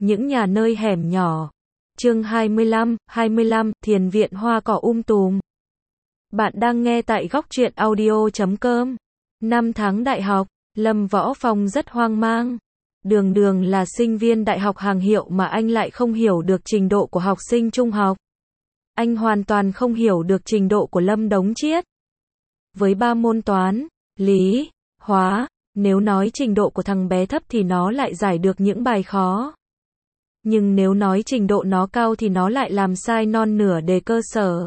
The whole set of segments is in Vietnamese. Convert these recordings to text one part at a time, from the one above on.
Những nhà nơi hẻm nhỏ. Chương 25, Thiền viện hoa cỏ tùm. Bạn đang nghe tại góc truyện audio.com. Năm tháng đại học, Lâm Võ Phong rất hoang mang. Đường là sinh viên đại học hàng hiệu mà anh lại không hiểu được trình độ của học sinh trung học. Anh hoàn toàn không hiểu được trình độ của Lâm Đống Chiết. Với 3 môn toán, lý, hóa, nếu nói trình độ của thằng bé thấp thì nó lại giải được những bài khó. Nhưng nếu nói trình độ nó cao thì nó lại làm sai non nửa đề cơ sở.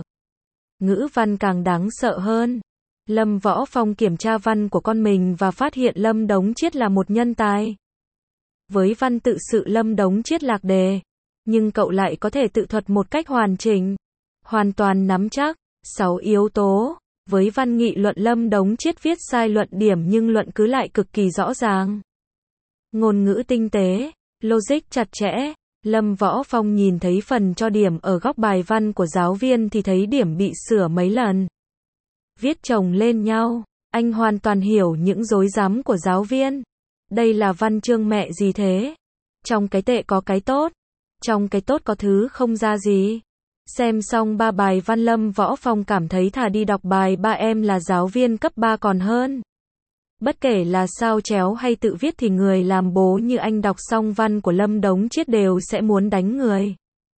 Ngữ văn càng đáng sợ hơn. Lâm Võ Phong kiểm tra văn của con mình và phát hiện Lâm Đống Chiết là một nhân tài. Với văn tự sự Lâm Đống Chiết lạc đề, nhưng cậu lại có thể tự thuật một cách hoàn chỉnh, hoàn toàn nắm chắc 6 yếu tố. Với văn nghị luận Lâm Đống Chiết viết sai luận điểm nhưng luận cứ lại cực kỳ rõ ràng. Ngôn ngữ tinh tế, logic chặt chẽ. Lâm Võ Phong nhìn thấy phần cho điểm ở góc bài văn của giáo viên thì thấy điểm bị sửa mấy lần. Viết chồng lên nhau, anh hoàn toàn hiểu những rối rắm của giáo viên. Đây là văn chương mẹ gì thế? Trong cái tệ có cái tốt, trong cái tốt có thứ không ra gì. Xem xong 3 bài văn Lâm Võ Phong cảm thấy thà đi đọc bài ba em là giáo viên cấp 3 còn hơn. Bất kể là sao chéo hay tự viết thì người làm bố như anh đọc xong văn của Lâm Đống Chiết đều sẽ muốn đánh người.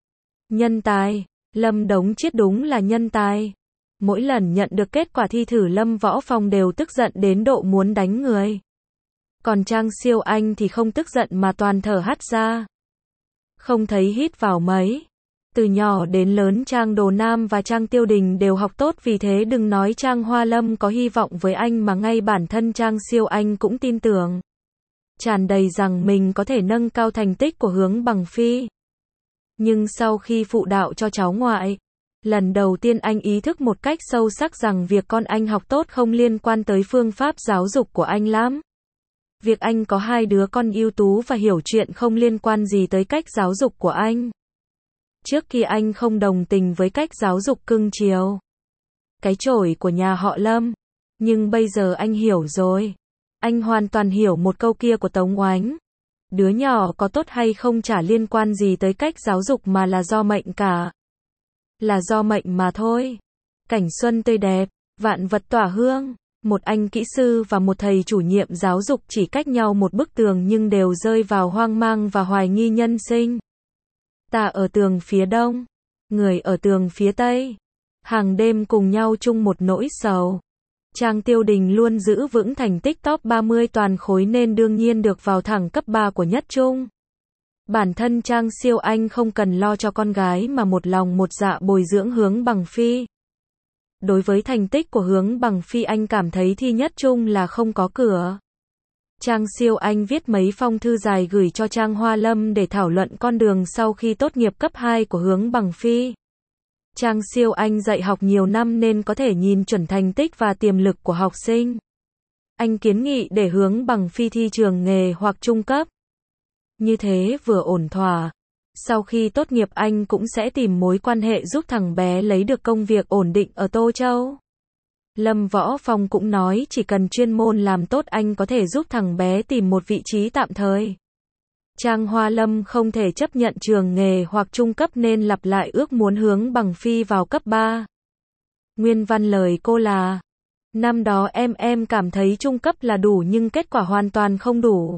Nhân tài, Lâm Đống Chiết đúng là nhân tài. Mỗi lần nhận được kết quả thi thử Lâm Võ Phong đều tức giận đến độ muốn đánh người. Còn Trang Siêu Anh thì không tức giận mà toàn thở hắt ra. Không thấy hít vào mấy. Từ nhỏ đến lớn Trang Đồ Nam và Trang Tiêu Đình đều học tốt, vì thế đừng nói Trang Hoa Lâm có hy vọng với anh mà ngay bản thân Trang Siêu Anh cũng tin tưởng, tràn đầy rằng mình có thể nâng cao thành tích của Hướng Bằng Phi. Nhưng sau khi phụ đạo cho cháu ngoại, lần đầu tiên anh ý thức một cách sâu sắc rằng việc con anh học tốt không liên quan tới phương pháp giáo dục của anh lắm. Việc anh có 2 đứa con ưu tú và hiểu chuyện không liên quan gì tới cách giáo dục của anh. Trước kia anh không đồng tình với cách giáo dục cưng chiều, cái chổi của nhà họ Lâm. Nhưng bây giờ anh hiểu rồi. Anh hoàn toàn hiểu một câu kia của Tống Oánh. Đứa nhỏ có tốt hay không chả liên quan gì tới cách giáo dục mà là do mệnh cả. Là do mệnh mà thôi. Cảnh xuân tươi đẹp, vạn vật tỏa hương. Một anh kỹ sư và một thầy chủ nhiệm giáo dục chỉ cách nhau một bức tường nhưng đều rơi vào hoang mang và hoài nghi nhân sinh. Ta ở tường phía đông, người ở tường phía tây. Hàng đêm cùng nhau chung một nỗi sầu. Trang Tiêu Đình luôn giữ vững thành tích top 30 toàn khối nên đương nhiên được vào thẳng cấp 3 của nhất trung. Bản thân Trang Siêu Anh không cần lo cho con gái mà một lòng một dạ bồi dưỡng Hướng Bằng Phi. Đối với thành tích của Hướng Bằng Phi anh cảm thấy thi nhất trung là không có cửa. Trang Siêu Anh viết mấy phong thư dài gửi cho Trang Hoa Lâm để thảo luận con đường sau khi tốt nghiệp cấp 2 của Hướng Bằng Phi. Trang Siêu Anh dạy học nhiều năm nên có thể nhìn chuẩn thành tích và tiềm lực của học sinh. Anh kiến nghị để Hướng Bằng Phi thi trường nghề hoặc trung cấp. Như thế vừa ổn thỏa. Sau khi tốt nghiệp anh cũng sẽ tìm mối quan hệ giúp thằng bé lấy được công việc ổn định ở Tô Châu. Lâm Võ Phong cũng nói chỉ cần chuyên môn làm tốt anh có thể giúp thằng bé tìm một vị trí tạm thời. Trang Hoa Lâm không thể chấp nhận trường nghề hoặc trung cấp nên lặp lại ước muốn Hướng Bằng Phi vào cấp 3. Nguyên văn lời cô là: năm đó em cảm thấy trung cấp là đủ nhưng kết quả hoàn toàn không đủ.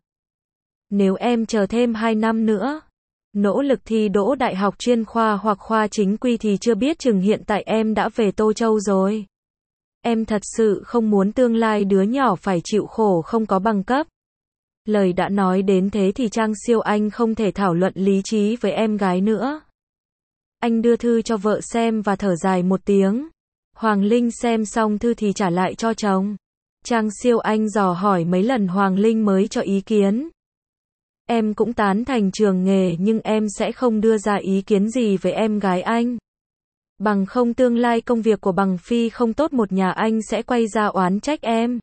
Nếu em chờ thêm 2 năm nữa, nỗ lực thi đỗ đại học chuyên khoa hoặc khoa chính quy thì chưa biết chừng hiện tại em đã về Tô Châu rồi. Em thật sự không muốn tương lai đứa nhỏ phải chịu khổ không có bằng cấp. Lời đã nói đến thế thì Trang Siêu Anh không thể thảo luận lý trí với em gái nữa. Anh đưa thư cho vợ xem và thở dài một tiếng. Hoàng Linh xem xong thư thì trả lại cho chồng. Trang Siêu Anh dò hỏi mấy lần Hoàng Linh mới cho ý kiến. Em cũng tán thành trường nghề nhưng em sẽ không đưa ra ý kiến gì với em gái anh. Bằng không tương lai công việc của Bằng Phi không tốt một nhà anh sẽ quay ra oán trách em.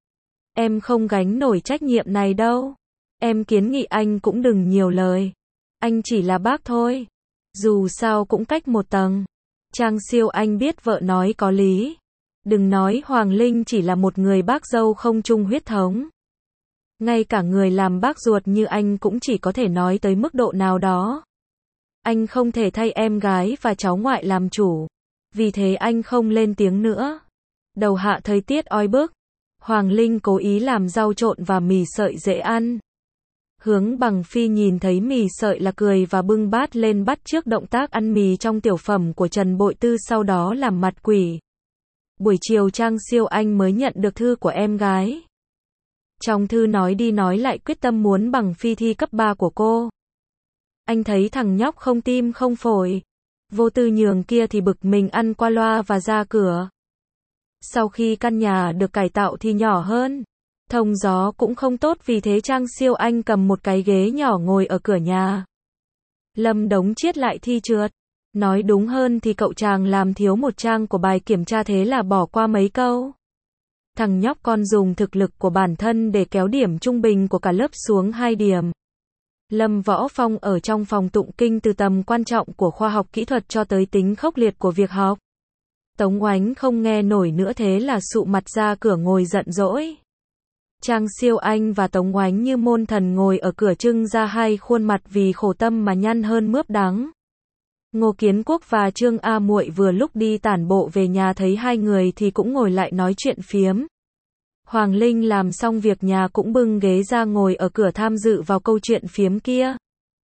Em không gánh nổi trách nhiệm này đâu. Em kiến nghị anh cũng đừng nhiều lời. Anh chỉ là bác thôi. Dù sao cũng cách một tầng. Trang Siêu Anh biết vợ nói có lý. Đừng nói Hoàng Linh chỉ là một người bác dâu không chung huyết thống. Ngay cả người làm bác ruột như anh cũng chỉ có thể nói tới mức độ nào đó. Anh không thể thay em gái và cháu ngoại làm chủ. Vì thế anh không lên tiếng nữa. Đầu hạ thời tiết oi bức. Hoàng Linh cố ý làm rau trộn và mì sợi dễ ăn. Hướng Bằng Phi nhìn thấy mì sợi là cười và bưng bát lên bắt chước động tác ăn mì trong tiểu phẩm của Trần Bội Tư, sau đó làm mặt quỷ. Buổi chiều Trang Siêu Anh mới nhận được thư của em gái. Trong thư nói đi nói lại quyết tâm muốn Bằng Phi thi cấp 3 của cô. Anh thấy thằng nhóc không tim không phổi. Vô tư nhường kia thì bực mình ăn qua loa và ra cửa. Sau khi căn nhà được cải tạo thì nhỏ hơn. Thông gió cũng không tốt, vì thế Trang Siêu Anh cầm một cái ghế nhỏ ngồi ở cửa nhà. Lâm Đống Chiết lại thi trượt. Nói đúng hơn thì cậu chàng làm thiếu một trang của bài kiểm tra, thế là bỏ qua mấy câu. Thằng nhóc con dùng thực lực của bản thân để kéo điểm trung bình của cả lớp xuống 2 điểm. Lâm Võ Phong ở trong phòng tụng kinh từ tầm quan trọng của khoa học kỹ thuật cho tới tính khốc liệt của việc học. Tống Oánh không nghe nổi nữa, thế là sụ mặt ra cửa ngồi giận dỗi. Trang Siêu Anh và Tống Oánh như môn thần ngồi ở cửa trưng ra hai khuôn mặt vì khổ tâm mà nhăn hơn mướp đắng. Ngô Kiến Quốc và Trương A Muội vừa lúc đi tản bộ về nhà thấy hai người thì cũng ngồi lại nói chuyện phiếm. Hoàng Linh làm xong việc nhà cũng bưng ghế ra ngồi ở cửa tham dự vào câu chuyện phiếm kia.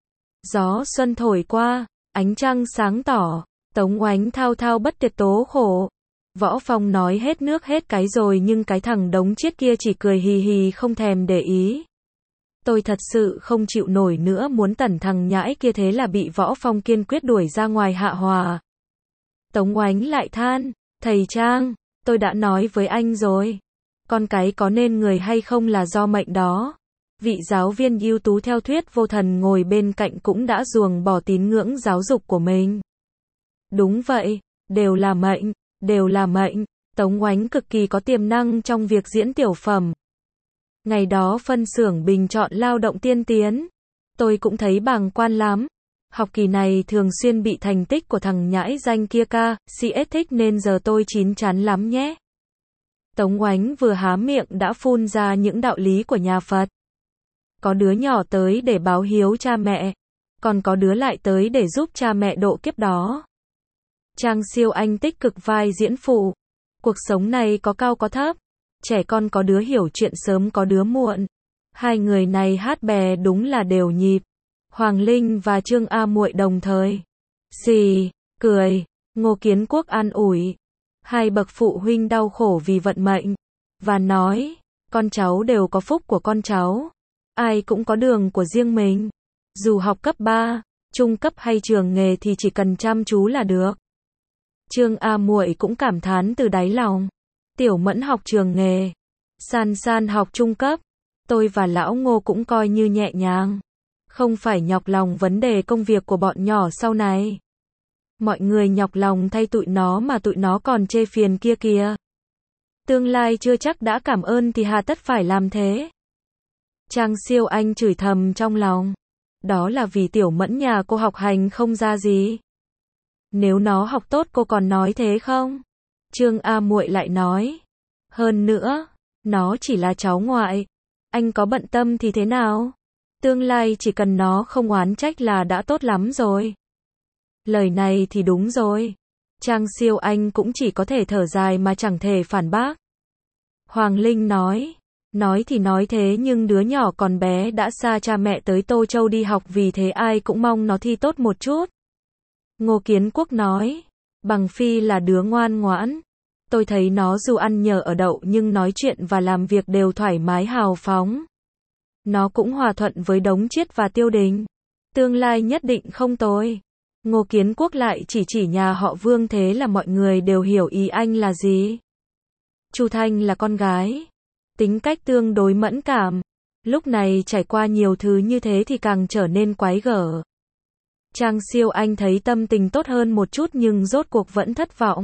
Gió xuân thổi qua, ánh trăng sáng tỏ, Tống Oánh thao thao bất tuyệt tố khổ. Võ Phong nói hết nước hết cái rồi nhưng cái thằng Đống Chiết kia chỉ cười hì hì không thèm để ý. Tôi thật sự không chịu nổi nữa, muốn tẩn thằng nhãi kia, thế là bị Võ Phong kiên quyết đuổi ra ngoài hạ hòa. Tống Oánh lại than, thầy Trang, tôi đã nói với anh rồi. Con cái có nên người hay không là do mệnh đó. Vị giáo viên ưu tú theo thuyết vô thần ngồi bên cạnh cũng đã ruồng bỏ tín ngưỡng giáo dục của mình. Đúng vậy, đều là mệnh, đều là mệnh. Tống Oánh cực kỳ có tiềm năng trong việc diễn tiểu phẩm. Ngày đó phân xưởng bình chọn lao động tiên tiến. Tôi cũng thấy bàng quan lắm. Học kỳ này thường xuyên bị thành tích của thằng nhãi danh kia CS thích nên giờ tôi chín chắn lắm nhé. Tống Oánh vừa há miệng đã phun ra những đạo lý của nhà Phật. Có đứa nhỏ tới để báo hiếu cha mẹ, còn có đứa lại tới để giúp cha mẹ độ kiếp đó. Trang Siêu Anh tích cực vai diễn phụ. Cuộc sống này có cao có thấp. Trẻ con có đứa hiểu chuyện sớm có đứa muộn. Hai người này hát bè đúng là đều nhịp. Hoàng Linh và Trương A Muội đồng thời xì, cười. Ngô Kiến Quốc an ủi hai bậc phụ huynh đau khổ vì vận mệnh, và nói, con cháu đều có phúc của con cháu. Ai cũng có đường của riêng mình. Dù học cấp 3, trung cấp hay trường nghề thì chỉ cần chăm chú là được. Trương A Muội cũng cảm thán từ đáy lòng. Tiểu Mẫn học trường nghề, San San học trung cấp. Tôi và lão Ngô cũng coi như nhẹ nhàng. Không phải nhọc lòng vấn đề công việc của bọn nhỏ sau này. Mọi người nhọc lòng thay tụi nó mà tụi nó còn chê phiền kia kìa. Tương lai chưa chắc đã cảm ơn thì hà tất phải làm thế. Trang Siêu Anh chửi thầm trong lòng. Đó là vì Tiểu Mẫn nhà cô học hành không ra gì. Nếu nó học tốt cô còn nói thế không? Trương A Muội lại nói. Hơn nữa, nó chỉ là cháu ngoại. Anh có bận tâm thì thế nào? Tương lai chỉ cần nó không oán trách là đã tốt lắm rồi. Lời này thì đúng rồi. Trang Siêu Anh cũng chỉ có thể thở dài mà chẳng thể phản bác. Hoàng Linh nói thì nói thế nhưng đứa nhỏ còn bé đã xa cha mẹ tới Tô Châu đi học, vì thế ai cũng mong nó thi tốt một chút. Ngô Kiến Quốc nói, Bằng Phi là đứa ngoan ngoãn. Tôi thấy nó dù ăn nhờ ở đậu nhưng nói chuyện và làm việc đều thoải mái hào phóng. Nó cũng hòa thuận với Đống Chiết và Tiêu Đình. Tương lai nhất định không tồi. Ngô Kiến Quốc lại chỉ nhà họ Vương, thế là mọi người đều hiểu ý anh là gì. Chu Thanh là con gái, tính cách tương đối mẫn cảm. Lúc này trải qua nhiều thứ như thế thì càng trở nên quái gở. Trang Siêu Anh thấy tâm tình tốt hơn một chút nhưng rốt cuộc vẫn thất vọng.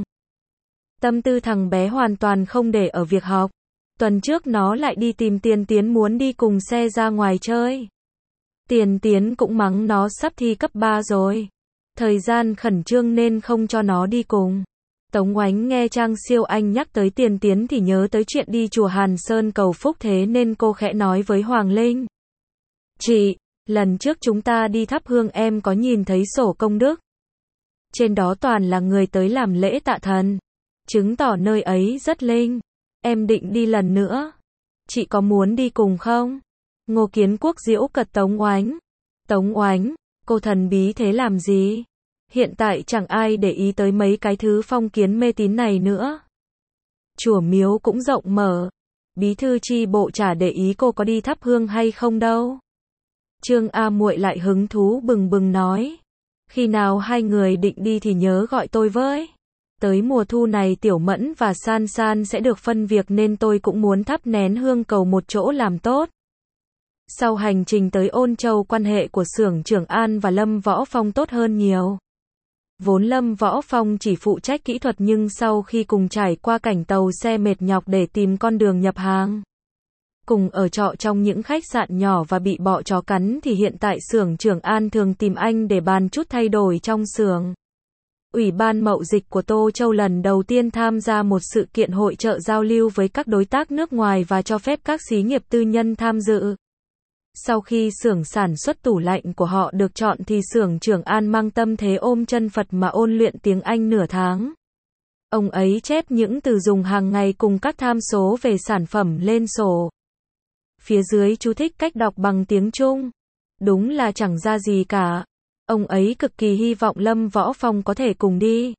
Tâm tư thằng bé hoàn toàn không để ở việc học. Tuần trước nó lại đi tìm Tiền Tiến muốn đi cùng xe ra ngoài chơi. Tiền Tiến cũng mắng nó sắp thi cấp 3 rồi. Thời gian khẩn trương nên không cho nó đi cùng. Tống Oánh nghe Trang Siêu Anh nhắc tới tiền tiến thì nhớ tới chuyện đi chùa Hàn Sơn cầu phúc, thế nên cô khẽ nói với Hoàng Linh. Chị, lần trước chúng ta đi thắp hương em có nhìn thấy sổ công đức. Trên đó toàn là người tới làm lễ tạ thần, chứng tỏ nơi ấy rất linh. Em định đi lần nữa. Chị có muốn đi cùng không? Ngô Kiến Quốc giễu cợt Tống Oánh. Tống Oánh, cô thần bí thế làm gì? Hiện tại chẳng ai để ý tới mấy cái thứ phong kiến mê tín này nữa. Chùa miếu cũng rộng mở. Bí thư chi bộ chả để ý cô có đi thắp hương hay không đâu. Trương A Muội lại hứng thú bừng bừng nói. Khi nào hai người định đi thì nhớ gọi tôi với. Tới mùa thu này Tiểu Mẫn và San San sẽ được phân việc nên tôi cũng muốn thắp nén hương cầu một chỗ làm tốt. Sau hành trình tới Ôn Châu, quan hệ của Xưởng Trưởng An và Lâm Võ Phong tốt hơn nhiều. Vốn Lâm Võ Phong chỉ phụ trách kỹ thuật nhưng sau khi cùng trải qua cảnh tàu xe mệt nhọc để tìm con đường nhập hàng, cùng ở trọ trong những khách sạn nhỏ và bị bọ chó cắn thì hiện tại Xưởng Trưởng An thường tìm anh để bàn chút thay đổi trong xưởng. Ủy ban Mậu Dịch của Tô Châu lần đầu tiên tham gia một sự kiện hội chợ giao lưu với các đối tác nước ngoài và cho phép các xí nghiệp tư nhân tham dự. Sau khi xưởng sản xuất tủ lạnh của họ được chọn thì Xưởng Trưởng An mang tâm thế ôm chân Phật mà ôn luyện tiếng Anh nửa tháng. Ông ấy chép những từ dùng hàng ngày cùng các tham số về sản phẩm lên sổ. Phía dưới chú thích cách đọc bằng tiếng Trung. Đúng là chẳng ra gì cả. Ông ấy cực kỳ hy vọng Lâm Võ Phong có thể cùng đi.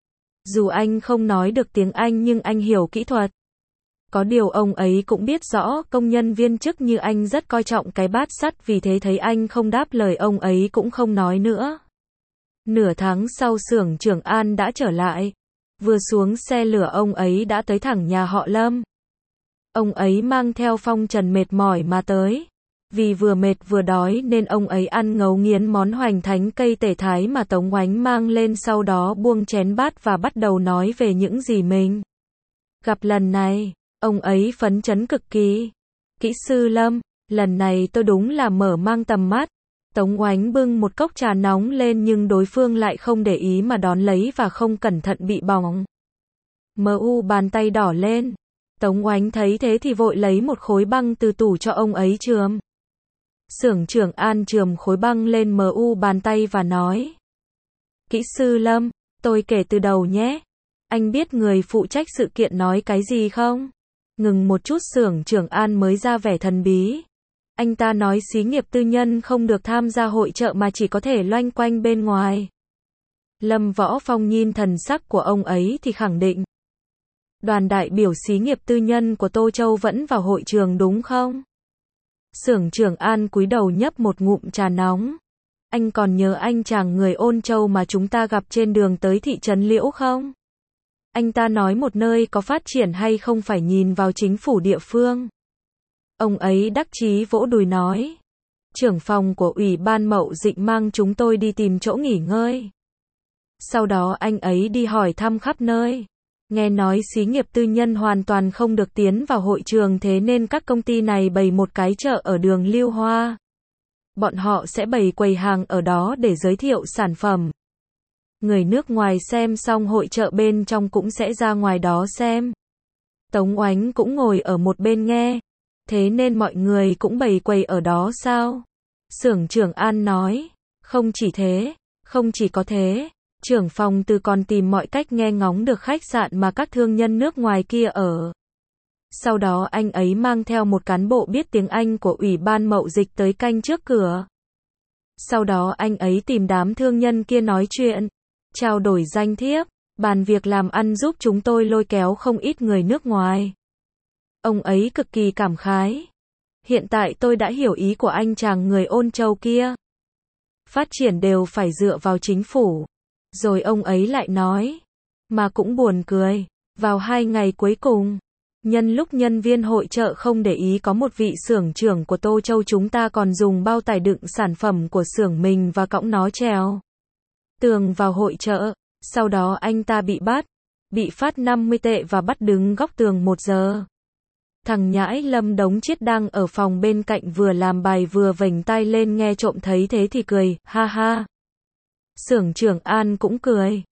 Dù anh không nói được tiếng Anh nhưng anh hiểu kỹ thuật. Có điều ông ấy cũng biết rõ công nhân viên chức như anh rất coi trọng cái bát sắt, vì thế thấy anh không đáp lời ông ấy cũng không nói nữa. Nửa tháng sau Xưởng Trưởng An đã trở lại. Vừa xuống xe lửa ông ấy đã tới thẳng nhà họ Lâm. Ông ấy mang theo phong trần mệt mỏi mà tới. Vì vừa mệt vừa đói nên ông ấy ăn ngấu nghiến món hoành thánh cây tể thái mà Tống Oánh mang lên, sau đó buông chén bát và bắt đầu nói về những gì mình gặp lần này. Ông ấy phấn chấn cực kỳ. Kỹ sư Lâm, lần này tôi đúng là mở mang tầm mắt. Tống Oánh bưng một cốc trà nóng lên nhưng đối phương lại không để ý mà đón lấy và không cẩn thận bị bỏng. Bàn tay đỏ lên. Tống Oánh thấy thế thì vội lấy một khối băng từ tủ cho ông ấy chườm. Xưởng Trưởng An chườm khối băng lên bàn tay và nói. Kỹ sư Lâm, tôi kể từ đầu nhé. Anh biết người phụ trách sự kiện nói cái gì không? Ngừng một chút Xưởng Trưởng An mới ra vẻ thần bí. Anh ta nói xí nghiệp tư nhân không được tham gia hội chợ mà chỉ có thể loanh quanh bên ngoài. Lâm Võ Phong nhìn thần sắc của ông ấy thì khẳng định. Đoàn đại biểu xí nghiệp tư nhân của Tô Châu vẫn vào hội trường đúng không? Xưởng Trưởng An cúi đầu nhấp một ngụm trà nóng. Anh còn nhớ anh chàng người Ôn Châu mà chúng ta gặp trên đường tới thị trấn Liễu không? Anh ta nói một nơi có phát triển hay không phải nhìn vào chính phủ địa phương. Ông ấy đắc chí vỗ đùi nói. Trưởng phòng của Ủy ban Mậu Dịch mang chúng tôi đi tìm chỗ nghỉ ngơi. Sau đó anh ấy đi hỏi thăm khắp nơi. Nghe nói xí nghiệp tư nhân hoàn toàn không được tiến vào hội trường, thế nên các công ty này bày một cái chợ ở đường Lưu Hoa. Bọn họ sẽ bày quầy hàng ở đó để giới thiệu sản phẩm. Người nước ngoài xem xong hội chợ bên trong cũng sẽ ra ngoài đó xem. Tống Oánh cũng ngồi ở một bên nghe. Thế nên mọi người cũng bày quầy ở đó sao? Xưởng Trưởng An nói. Không chỉ thế, không chỉ có thế. Trưởng phòng Từ còn tìm mọi cách nghe ngóng được khách sạn mà các thương nhân nước ngoài kia ở. Sau đó anh ấy mang theo một cán bộ biết tiếng Anh của Ủy ban Mậu Dịch tới canh trước cửa. Sau đó anh ấy tìm đám thương nhân kia nói chuyện, trao đổi danh thiếp, bàn việc làm ăn, giúp chúng tôi lôi kéo không ít người nước ngoài. Ông ấy cực kỳ cảm khái. Hiện tại tôi đã hiểu ý của anh chàng người Ôn Châu kia. Phát triển đều phải dựa vào chính phủ. Rồi ông ấy lại nói. Mà cũng buồn cười. Vào 2 ngày cuối cùng, nhân lúc nhân viên hội chợ không để ý, có một vị xưởng trưởng của Tô Châu chúng ta còn dùng bao tải đựng sản phẩm của xưởng mình và cõng nó trèo tường vào hội chợ. Sau đó anh ta bị bắt. Bị phát 50 tệ và bắt đứng góc tường 1 giờ. Thằng nhãi Lâm Đống Chiết đang ở phòng bên cạnh vừa làm bài vừa vểnh tai lên nghe trộm thấy thế thì cười, ha ha. Xưởng Trưởng An cũng cười.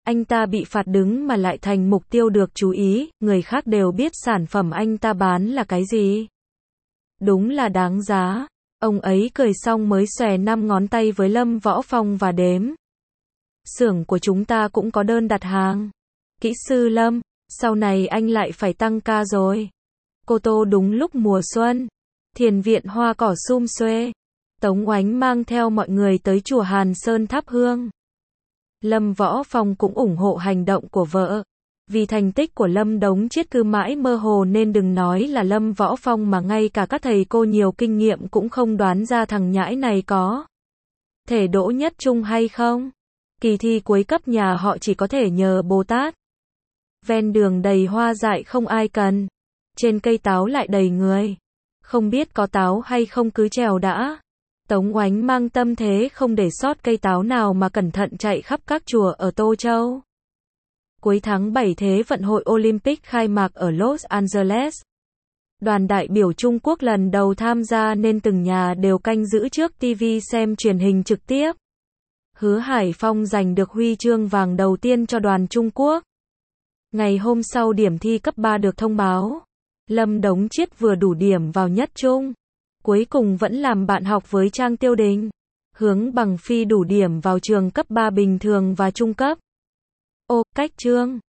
Anh ta bị phạt đứng mà lại thành mục tiêu được chú ý, người khác đều biết sản phẩm anh ta bán là cái gì. Đúng là đáng giá. Ông ấy cười xong mới xòe 5 ngón tay với Lâm Võ Phong và đếm. Xưởng của chúng ta cũng có đơn đặt hàng. Kỹ sư Lâm, sau này anh lại phải tăng ca rồi. Cô Tô đúng lúc mùa xuân. Thiền viện hoa cỏ sum xuê. Tống Oánh mang theo mọi người tới chùa Hàn Sơn thắp hương. Lâm Võ Phong cũng ủng hộ hành động của vợ. Vì thành tích của Lâm Đống Chiết cứ mãi mơ hồ nên đừng nói là Lâm Võ Phong mà ngay cả các thầy cô nhiều kinh nghiệm cũng không đoán ra thằng nhãi này có thể đỗ nhất trung hay không. Kỳ thi cuối cấp nhà họ chỉ có thể nhờ Bồ Tát. Ven đường đầy hoa dại không ai cần. Trên cây táo lại đầy người. Không biết có táo hay không cứ trèo đã. Tống Oánh mang tâm thế không để sót cây táo nào mà cẩn thận chạy khắp các chùa ở Tô Châu. Cuối tháng 7 Thế vận hội Olympic khai mạc ở Los Angeles. Đoàn đại biểu Trung Quốc lần đầu tham gia nên từng nhà đều canh giữ trước TV xem truyền hình trực tiếp. Hứa Hải Phong giành được huy chương vàng đầu tiên cho đoàn Trung Quốc. Ngày hôm sau điểm thi cấp 3 được thông báo. Lâm Đống Chiết vừa đủ điểm vào nhất trung. Cuối cùng vẫn làm bạn học với Trang Tiêu Đình. Hướng Bằng Phi đủ điểm vào trường cấp 3 bình thường và trung cấp. Ô, cách chương.